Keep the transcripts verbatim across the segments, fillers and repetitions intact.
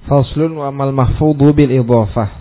Faslun wa amal mahfudhu bil idhafah.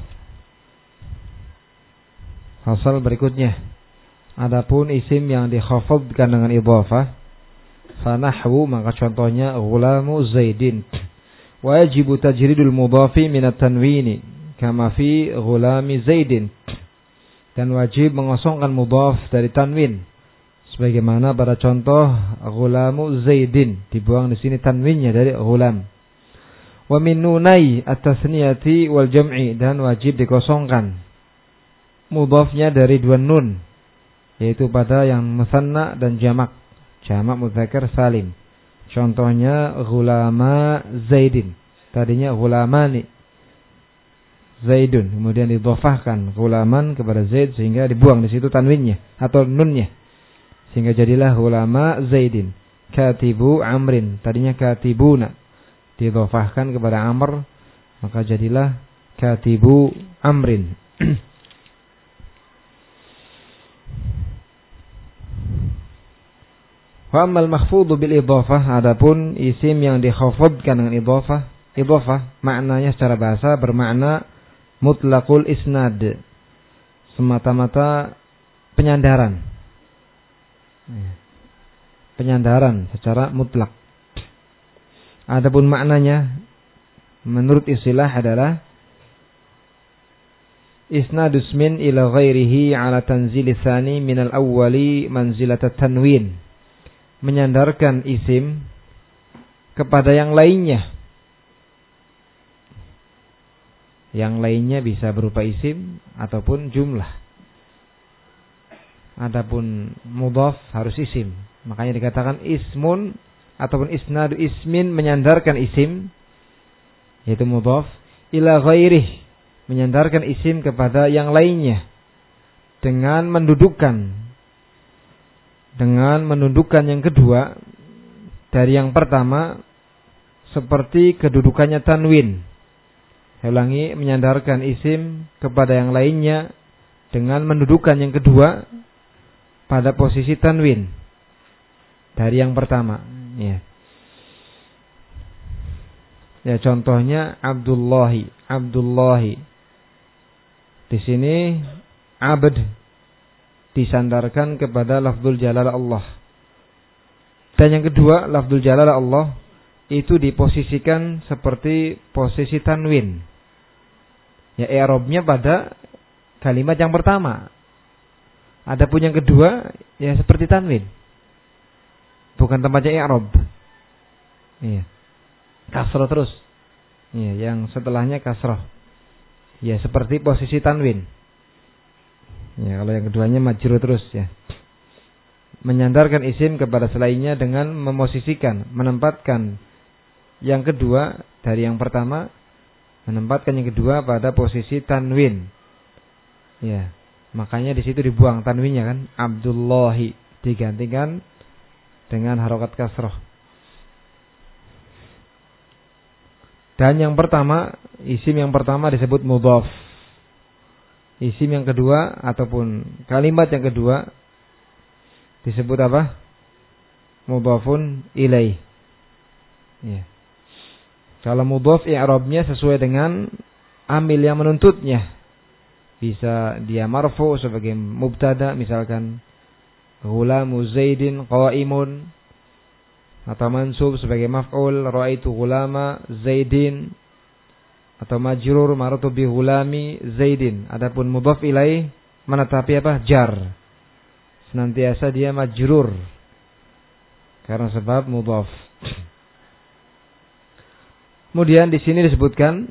Fasal berikutnya. Adapun isim yang dikhafadkan dengan idhafah, fa nahwu, maka contohnya ghulamu Zaidin. Wajibu tajridul mudhafi min at-tanwini kama fi ghulami Zaidin. Dan wajib mengosongkan mudhaf dari tanwin sebagaimana pada contoh ghulamu Zaidin, dibuang di sini tanwinnya dari ghulam. Wa min nunai at-tasniyati wal jam'i, dan wajib dikosongkan mudhafnya dari dua nun, yaitu pada yang musanna dan jamak, jamak mudzakkar salim. Contohnya ghulama Zaidin, tadinya ghulamani Zaidun, kemudian didhofahkan ghulaman kepada Zaid sehingga dibuang di situ tanwinnya atau nunnya, sehingga jadilah ghulama Zaidin. Katibu Amrin, tadinya katibuna, didhofahkan kepada Amr, maka jadilah katibu Amrin. Wa ammal mahfudhu bil idhafah, adapun isim yang dikhafadkan dengan idhafah, idhafah maknanya secara bahasa bermakna mutlaqul isnad, semata-mata penyandaran. Penyandaran secara mutlak. Adapun maknanya menurut istilah adalah isnadus min ila ghairihi ala tanzil tsani min al-awwali manzilat at-tanwin. Menyandarkan isim kepada yang lainnya. Yang lainnya bisa berupa isim ataupun jumlah. Adapun mudhaf harus isim. Makanya dikatakan ismun ataupun isnadu ismin, menyandarkan isim, yaitu mudhaf, ila ghairih, menyandarkan isim kepada yang lainnya dengan mendudukkan dengan mendudukkan yang kedua dari yang pertama seperti kedudukannya tanwin. Saya ulangi, menyandarkan isim kepada yang lainnya dengan mendudukkan yang kedua pada posisi tanwin dari yang pertama. Ya, ya contohnya Abdullahi, Abdullahi. Di sini abd disandarkan kepada lafzul jalalah Allah. Dan yang kedua, lafzul jalalah Allah itu diposisikan seperti posisi tanwin. Ya, i'rabnya pada kalimat yang pertama. Adapun yang kedua, ya seperti tanwin. Bukan tempatnya i'rab. Iya. Kasrah terus. Iya, yang setelahnya kasrah. Ya, seperti posisi tanwin. Ya, kalau yang keduanya majrur terus ya. Menyandarkan isim kepada selainnya dengan memosisikan, menempatkan yang kedua dari yang pertama, menempatkan yang kedua pada posisi tanwin. Ya, makanya di situ dibuang tanwinnya kan, Abdullahi, digantikan dengan harokat kasroh. Dan yang pertama, isim yang pertama disebut mudhaf. Isim yang kedua ataupun kalimat yang kedua disebut apa? Mudhafun ilaih. Ya. Kalau mudhaf i'rabnya sesuai dengan amil yang menuntutnya. Bisa dia marfu sebagai mubtada, misalkan ghulamu Zaidin qa'imun, atau mansub sebagai maf'ul, ra'aitu ghulama Zaidin, atau majrur marartu bi ghulami Zaidin. Adapun mudhaf ilaih menetapi apa? Jar. Senantiasa dia majrur karena sebab mudhaf. Kemudian di sini disebutkan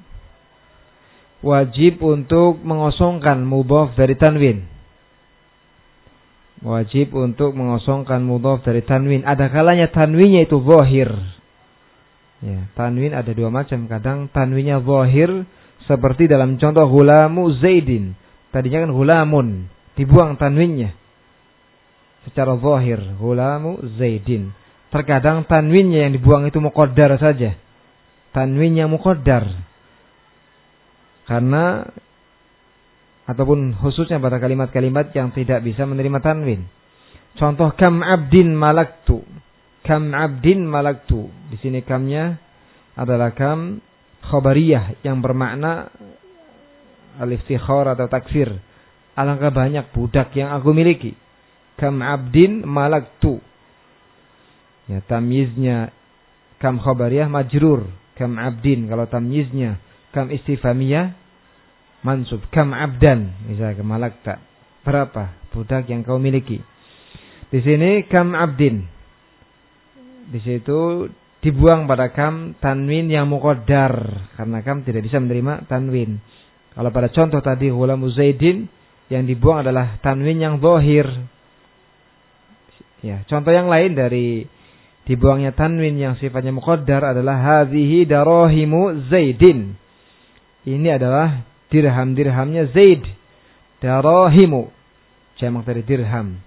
wajib untuk mengosongkan mudhaf dari tanwin. Wajib untuk mengosongkan mudhaf dari tanwin. Ada kalanya tanwinnya itu zahir. Ya, tanwin ada dua macam. Kadang tanwinnya zahir seperti dalam contoh ghulamu Zaidin. Tadinya kan ghulamun, dibuang tanwinnya secara zahir, ghulamu Zaidin. Terkadang tanwinnya yang dibuang itu muqaddar saja. Tanwinnya muqaddar. Karena ataupun khususnya pada kalimat-kalimat yang tidak bisa menerima tanwin. Contoh kam abdin malaktu. Kam abdin malaktu. Di sini kamnya adalah kam khabariyah yang bermakna al-iftikhar atau taksir. Alangkah banyak budak yang aku miliki. Kam abdin malaktu. Ya, tamyiznya kam khabariyah majrur. Kam abdin. Kalau tamyiznya kam istifhamiyah mansub. Kam abdan. Misalnya malakta. Berapa budak yang kau miliki? Di sini kam abdin. Di situ dibuang pada kam tanwin yang muqaddar. Karena kam tidak bisa menerima tanwin. Kalau pada contoh tadi ghulamu Zaidin, yang dibuang adalah tanwin yang zahir. Ya, contoh yang lain dari dibuangnya tanwin yang sifatnya muqaddar adalah hadhihi darahimu Zaidin. Ini adalah dirham-dirhamnya Zaid. Darahimu. Jamak dari dirham.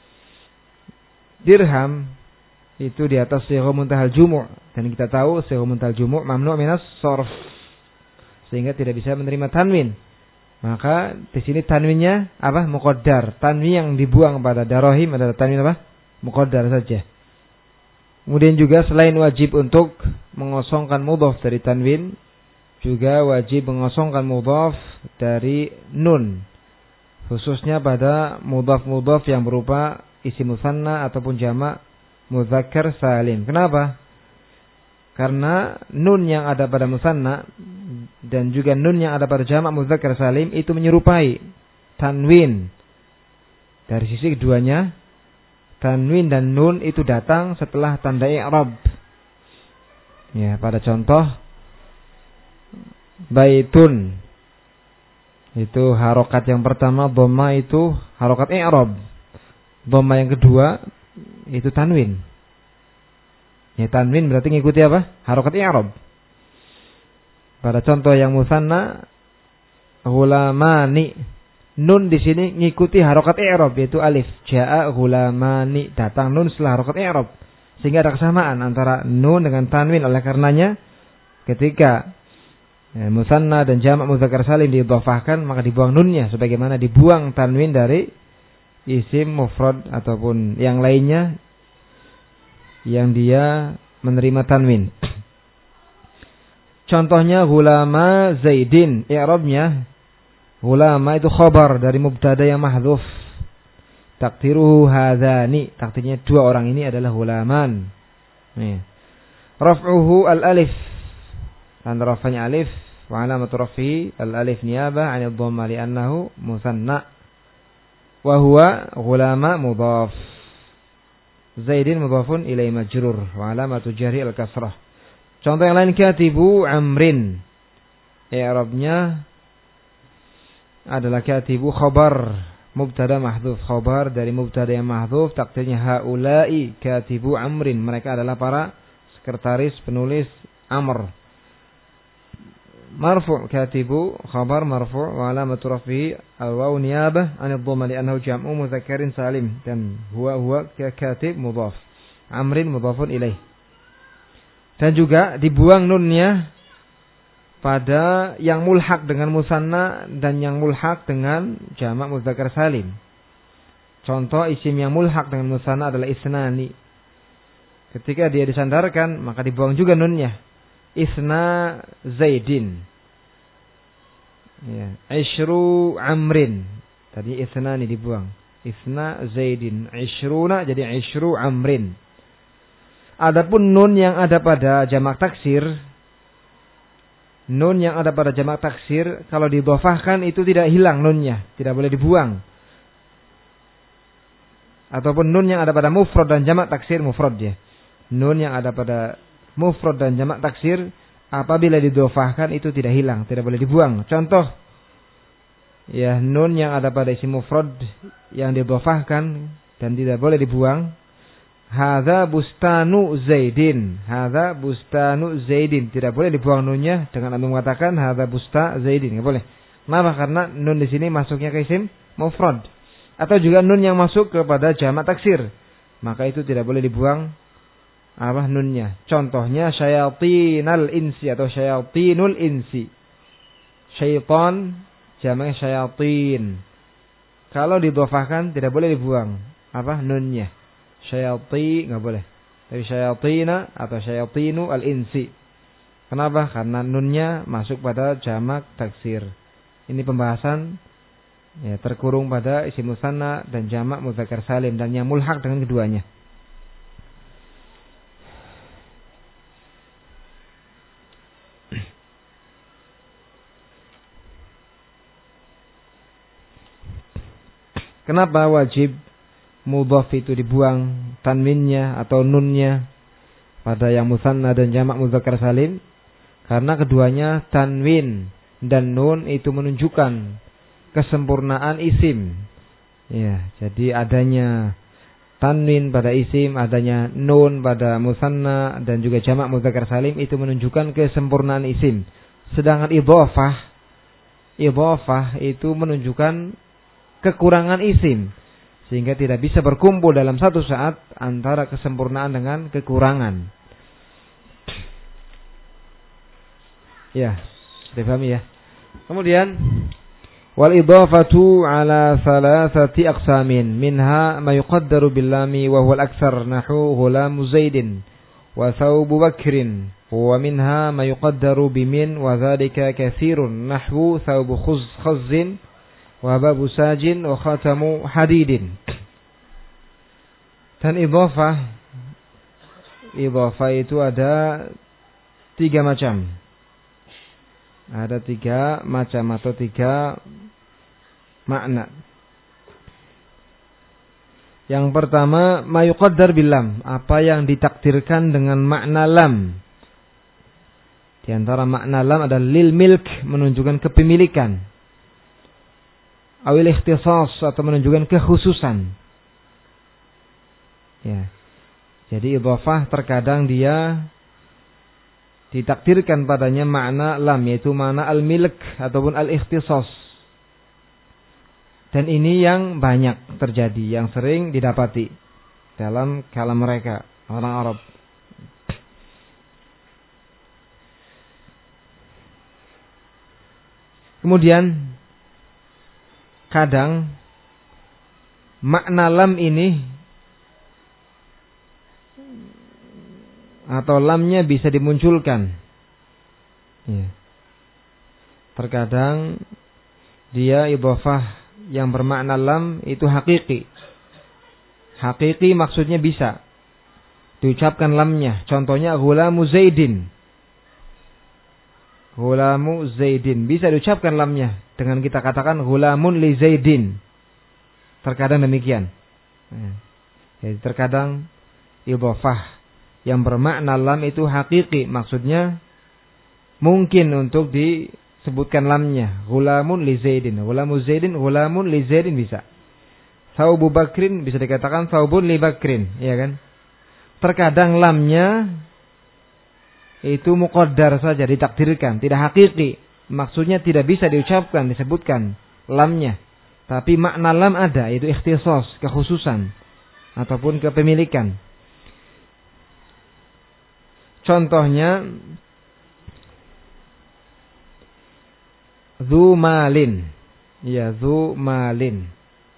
Dirham itu di atas sigha muntahal jumu', dan kita tahu sigha muntahal jumu' mamnu' minas sharf, sehingga tidak bisa menerima tanwin. Maka di sini tanwinnya apa? Muqaddar. Tanwin yang dibuang pada darahim adalah tanwin apa? Muqaddar saja. Kemudian juga selain wajib untuk mengosongkan mudhaf dari tanwin, juga wajib mengosongkan mudhaf dari nun, khususnya pada mudhaf-mudhaf yang berupa isim musanna ataupun jamak mudzakkar salim. Kenapa? Karena nun yang ada pada musanna dan juga nun yang ada pada jamak mudzakkar salim itu menyerupai tanwin. Dari sisi keduanya, tanwin dan nun itu datang setelah tanda i'rab. Ya, pada contoh baitun, itu harokat yang pertama dhamma itu harokat i'rab. Dhamma yang kedua itu tanwin. Ya, tanwin berarti ngikuti apa? Harokat i'rab. Pada contoh yang musanna ghulamani, nun di sini ngikuti harokat i'rab yaitu alif. Jaa ghulamani, datang nun setelah harokat i'rab. Sehingga ada kesamaan antara nun dengan tanwin. Oleh karenanya ketika ya, musanna dan jamak mudzakkar salim diidhafahkan, maka dibuang nunnya sebagaimana dibuang tanwin dari isim mufrad ataupun yang lainnya yang dia menerima tanwin. Contohnya ghulama Zaidin, i'rabnya ghulama itu khabar dari mubtada yang mahdhuf. Takdiruhu hadzani, takdirnya dua orang ini adalah ghulaman. Nih. Raf'uhu al-alif, dan rafanya alif, wa alamatu raf'ihi al-alif niyabah 'anil dhamma li'annahu musanna. Wa huwa ghulama mudhaf. Zaidin mudhafun ilai majrur wa alamatu jarhi al-kasrah. Contoh yang lain katibu amrin. I'rabnya adalah katibu khabar mubtada mahdhuf, khabar dari mubtada yang mahdhuf, takdirnya haula'i katibu amrin. Mereka adalah para sekretaris penulis amr. Marfu' katibu khabar marfu' wa alamatu raf'ihi al-waw niyabah 'anil dhamma li'annahu jam'u mudzakkarin salim, dan huwa huwa katib mudhaf, amrin mudhafun ilaih. Dan juga dibuang nunnya pada yang mulhaq dengan musanna dan yang mulhaq dengan jamak mudzakkar salim. Contoh isim yang mulhaq dengan musanna adalah isnani. Ketika dia disandarkan maka dibuang juga nunnya. Isna Zaidin. Ya, Ishru Amrin. Tadi isna ini dibuang. Isna Zaidin. Ishruna jadi Ishru Amrin. Adapun nun yang ada pada jamak taksir, nun yang ada pada jamak taksir kalau didhofahkan itu tidak hilang nunnya, tidak boleh dibuang. Ataupun nun yang ada pada mufrad dan jamak taksir mufrad ya. Nun yang ada pada mufrad dan jamak taksir apabila didhofahkan itu tidak hilang, tidak boleh dibuang. Contoh ya, nun yang ada pada isim mufrad yang didhofahkan dan tidak boleh dibuang. Hadza bustanu Zaidin. Hadza bustanu Zaidin. Tidak boleh dibuang nunnya dengan anda mengatakan hadza busta Zaidin. Tidak boleh. Kenapa? Karena nun di sini masuknya ke isim mufrad. Atau juga nun yang masuk kepada jamak taksir. Maka itu tidak boleh dibuang apa nunnya. Contohnya syayatinal insi atau syayatinul insi. Syaitan jamaknya syayatin. Kalau didhofahkan tidak boleh dibuang apa nunnya. Syayati enggak boleh. Tapi syayatina atau syayatinu al-insi. Kenapa? Karena nunnya masuk pada jamak taksir. Ini pembahasan ya, terkurung pada isim musanna dan jamak mudzakkar salim dan yang mulhaq dengan keduanya. Kenapa wajib mudhaf itu dibuang tanwinnya atau nunnya pada yang musanna dan jamak mudzakkar salim? Karena keduanya tanwin dan nun itu menunjukkan kesempurnaan isim. Ya, jadi adanya tanwin pada isim, adanya nun pada musanna dan juga jamak mudzakkar salim itu menunjukkan kesempurnaan isim. Sedangkan idhofah, idhofah itu menunjukkan kekurangan isim, sehingga tidak bisa berkumpul dalam satu saat antara kesempurnaan dengan kekurangan. Ya, sudah paham ya. Kemudian wal idhafatu ala thalathati aqsamin minha ma yuqaddaru bil lami wa huwa al aktsar nahu ghulamu zaidin wa thawbu bakrin wa minha ma yuqaddaru bi min wa dzalika katsirun nahwu thawbu khuz khazzin wa babu sajin wa khatamu hadidin. Dan idhafah, idhafah itu ada tiga macam. Ada tiga macam atau tiga makna. Yang pertama, ma yuqaddar bil lam, apa yang ditakdirkan dengan makna lam. Di antara makna lam adalah lil milk, menunjukkan kepemilikan. Awil ikhtisas, atau menunjukkan kekhususan. Ya. Jadi idhafah terkadang dia ditakdirkan padanya makna lam, yaitu makna al-milk ataupun al-ikhtisas. Dan ini yang banyak terjadi, yang sering didapati dalam kalam mereka, orang Arab. Kemudian kadang makna lam ini atau lamnya bisa dimunculkan. Ya. Terkadang dia idhafah yang bermakna lam itu hakiki. Hakiki maksudnya bisa diucapkan lamnya. Contohnya ghulamu zaidin. Ghulamu zaidin. Bisa diucapkan lamnya dengan kita katakan ghulamun li zaidin. Terkadang demikian. Ya. Jadi terkadang idhafah yang bermakna lam itu hakiki, maksudnya mungkin untuk disebutkan lamnya. Ghulamun li zaidin, ghulamu zaidin, ghulamun li zaidin bisa. Thawbu bakrin bisa dikatakan thawbun li bakrin, ya kan? Terkadang lamnya itu muqaddar saja, ditakdirkan, tidak hakiki. Maksudnya tidak bisa diucapkan, disebutkan lamnya. Tapi makna lam ada, yaitu ikhtisas, kekhususan ataupun kepemilikan. Contohnya dzu malin. Ya, dzu malin.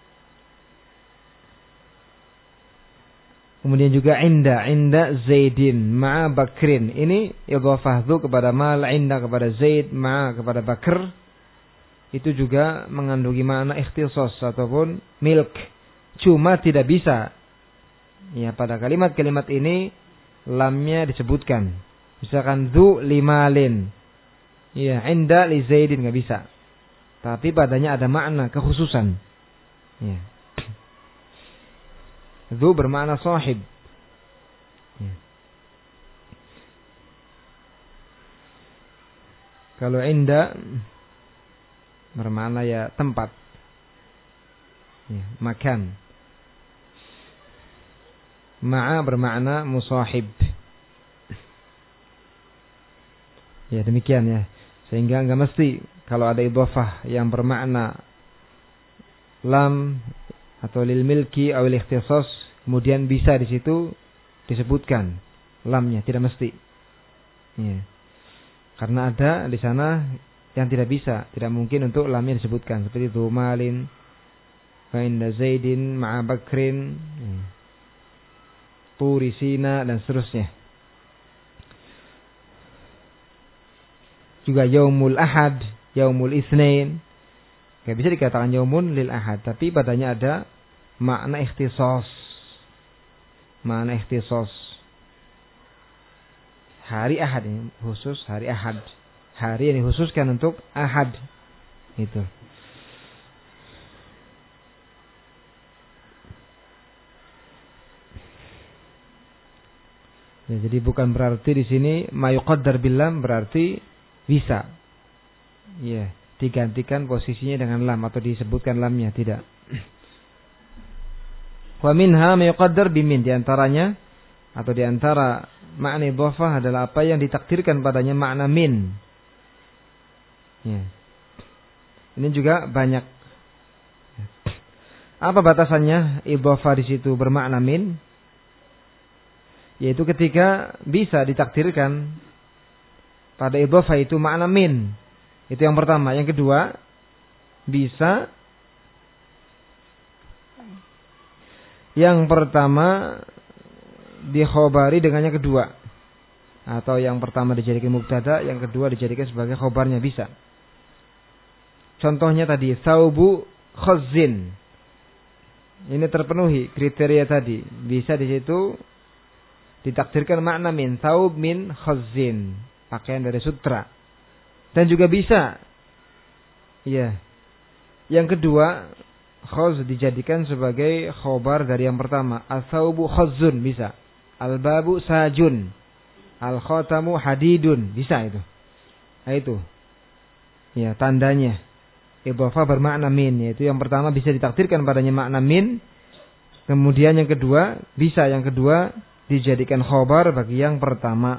Kemudian juga inda, inda zaidin ma'a bakrin. Ini idhafah dzu kepada mal, inda kepada zaid, ma'a kepada bakr. Itu juga mengandungi makna ikhtisas ataupun milk. Cuma tidak bisa. Ya, pada kalimat-kalimat ini lamnya disebutkan. Misalkan dzu limalin. Ya, inda li zaidin enggak bisa. Tapi padanya ada makna kekhususan. Ya. Dzu bermakna sahib. Ya. Kalau inda bermakna ya tempat. Ya, makan. Ma'a bermakna musahib. Ya, demikian ya. Sehingga enggak mesti kalau ada idhafah yang bermakna lam atau lil milki atau lil ikhtisas, kemudian bisa di situ disebutkan lamnya, tidak mesti. Ya. Karena ada di sana yang tidak bisa, tidak mungkin untuk lamnya disebutkan, seperti dzu malin, wa inda zaidin ma'a bakrin. Ya. Turi Sina dan seterusnya. juga yaumul ahad, yaumul isnain. Gak bisa dikatakan yaumun lil ahad, tapi padanya ada makna ikhtisas. Makna ikhtisas. Hari ahad ini khusus hari ahad. Hari yang dikhususkan untuk ahad. Itu. Ya, jadi bukan berarti di sini mayuqaddar bilam berarti bisa. Ya, digantikan posisinya dengan lam atau disebutkan lamnya, tidak. Wa minha mayuqaddar bimin, di antaranya atau di antara makna idhofah adalah apa yang ditakdirkan padanya makna min. Ya. Ini juga banyak. Apa batasannya idhofah di situ bermakna min? Yaitu ketika bisa ditakdirkan pada idhofah itu makna min. Itu yang pertama. Yang kedua, bisa. Yang pertama dikhobari dengan yang kedua. Atau yang pertama dijadikan mubtada, yang kedua dijadikan sebagai khobarnya, bisa. Contohnya tadi, saubu khazzin. Ini terpenuhi kriteria tadi. Bisa di situ ditakdirkan makna min, saub min khazzin, pakaian dari sutra. Dan juga bisa, iya, yang kedua khaz dijadikan sebagai khobar dari yang pertama. As-saubu khazzun, bisa. Al-babu sajun, al-khatamu hadidun, bisa itu. Nah, itu ya tandanya idhofah bermakna min, yaitu yang pertama bisa ditakdirkan padanya makna min. Kemudian yang kedua, bisa yang kedua dijadikan khobar bagi yang pertama.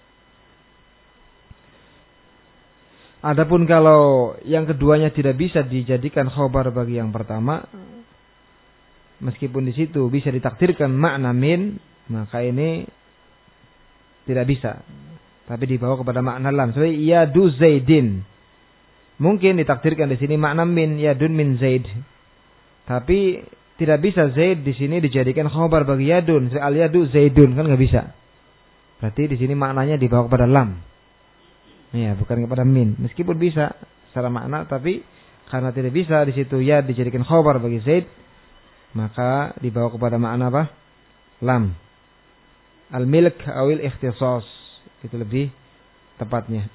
Adapun kalau yang keduanya tidak bisa dijadikan khobar bagi yang pertama, meskipun di situ bisa ditakdirkan makna min, maka ini tidak bisa. Tapi dibawa kepada makna lam. Seperti yadu zaidin. Mungkin ditakdirkan di sini makna min, yadun min zaid. Tapi tidak bisa Zaid di sini dijadikan khobar bagi yadun. Al yadu zaidun, kan nggak bisa. Berarti di sini maknanya dibawa kepada lam. Ya, bukan kepada min. Meskipun bisa secara makna, tapi karena tidak bisa di situ ya dijadikan khobar bagi Zaid, maka dibawa kepada makna apa? Lam. Al milk awil ikhtisas, itu lebih tepatnya.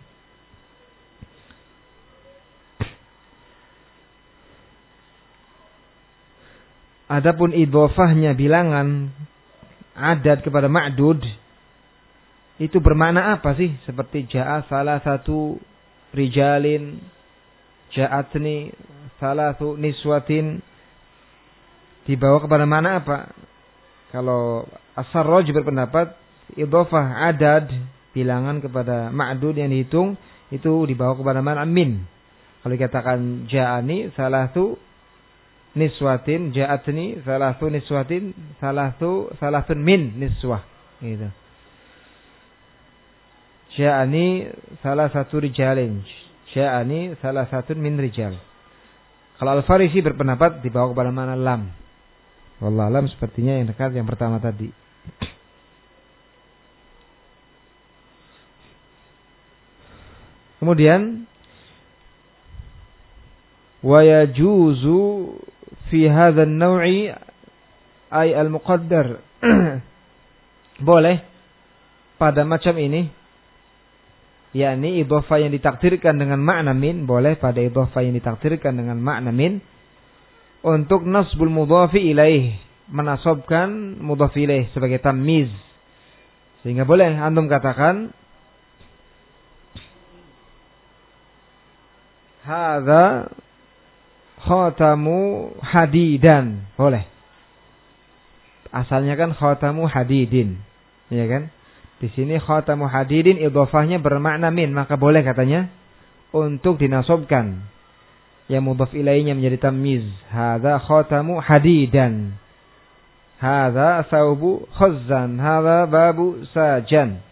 Adapun idhofahnya bilangan adat kepada ma'dud, itu bermakna apa sih? Seperti ja'a salah satu rijalin, ja'atni salah satu niswatin, dibawa kepada mana apa? Kalau As-Sarraj berpendapat idhofah adad bilangan kepada ma'dud yang dihitung itu dibawa kepada mana min. Kalau dikatakan ja'ani salah satu niswatin, ja'atni salatu niswatin, salatu salatun min niswah, gitu. Ja'ani salah satu rijalin, ja'ani salah satu min rijal. Kalau Al-Farisi berpendapat dibawa kepada mana lam. Wallahu alam, sepertinya yang dekat yang pertama tadi. Kemudian wa yajuzu fi hadzal naw'i ay al-muqaddar. Boleh pada macam ini, yakni idhofah yang ditakdirkan dengan makna min, boleh pada idhofah yang ditakdirkan dengan makna min untuk nasbul mudhafi ilaih, menasabkan mudhaf ilaih sebagai tamyiz. Sehingga boleh antum katakan hadza khatamu hadidan, boleh. Asalnya kan khatamu hadidin, ya kan? Di sini khatamu hadidin idhofahnya bermakna min, maka boleh katanya untuk dinasabkan yang mudhaf ilaihnya menjadi tamyiz. Hadza khatamu hadidan, hadza saubu khazzan, hadza babu sajan.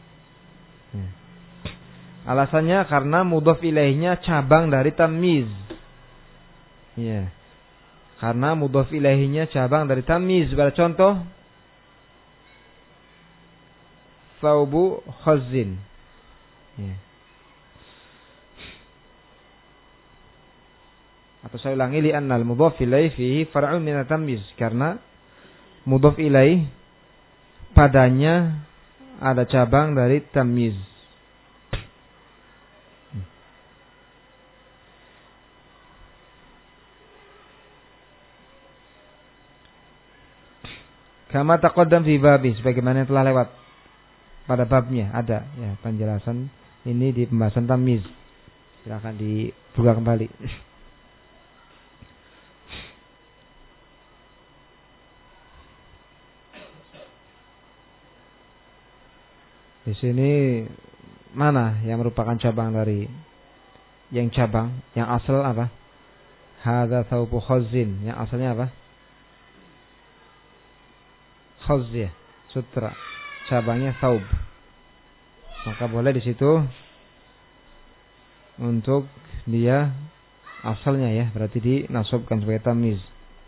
Alasannya karena mudhaf ilaihnya cabang dari tamyiz. Ya. Karena mudhaf ilaihinya cabang dari tamyiz. Pada contoh saubu khazzin. Ya. Atau saya ulangi, li annal mudhaf ilaih fihi far'un min at-tamyiz, karena mudhaf ilaih padanya ada cabang dari tamyiz. Kama taqaddam fi babi, sebagaimana yang telah lewat pada babnya ada ya penjelasan ini di pembahasan tamyiz. Silakan dibuka kembali. Di sini mana yang merupakan cabang dari yang cabang, yang asal apa? Hadza thawbu khazzin, yang asalnya apa? Khazz ya, sutra. Cabangnya thawb. Maka boleh di situ untuk dia asalnya ya, berarti dinasabkan sebagai tamyiz.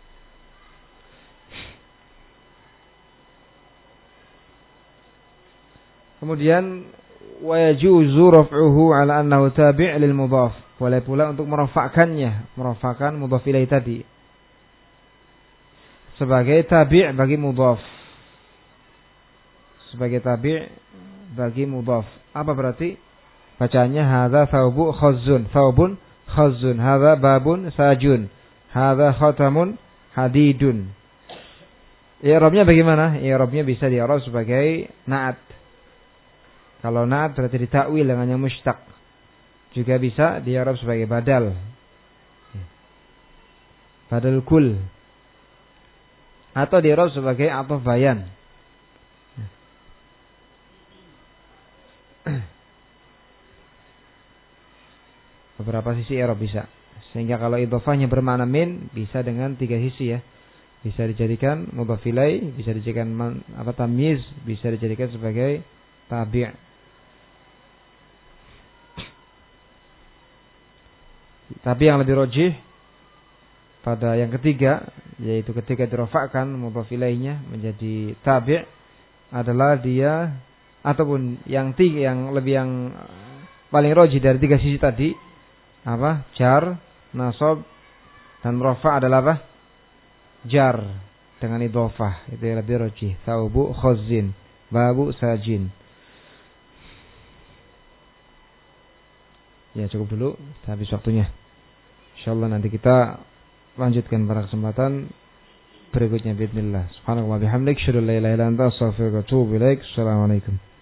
Kemudian wa yajuzu raf'uhu 'ala annahu tabi' lil mudhaf. Boleh pula untuk merafa'kannya, merafa'kan mudhaf ilaih tadi sebagai tabi' bagi mudhaf. Sebagai tabi' bagi mudhaf. Apa berarti? Bacaannya hadza thawbu khazzun, thawbun khazzun, hadza babun sajun, hadza khatamun hadidun. I'rabnya bagaimana? I'rabnya bisa di-i'rab sebagai na'at. Kalau na'at berarti ditakwil dengan yang mushtaq. Juga bisa di-i'rab sebagai badal. Badal kul. Atau di-i'rab sebagai ataf bayan. Beberapa sisi i'rab bisa. Sehingga kalau idhofahnya bermakna min, bisa dengan tiga sisi ya. Bisa dijadikan mudhaf ilaih, bisa dijadikan man, apa tamyiz, bisa dijadikan sebagai tabi'. Tapi yang lebih rajih pada yang ketiga, yaitu ketika dirafa'kan mudhaf ilaihnya menjadi tabi' adalah dia, ataupun yang tiga, yang lebih yang paling rajih dari tiga sisi tadi, apa? Jar, nasab, dan rafa' adalah apa? Jar dengan idhofah. Itu yang lebih rajih. Thawbu khazzin, babu sajin. Ya cukup dulu, habis waktunya. Insyaallah nanti kita lanjutkan pada kesempatan berikutnya, bismillah. Subhanallah wa bihamdik, asyhadu an la ilaha illa anta, astaghfiruka wa atubu ilaik. Assalamualaikum.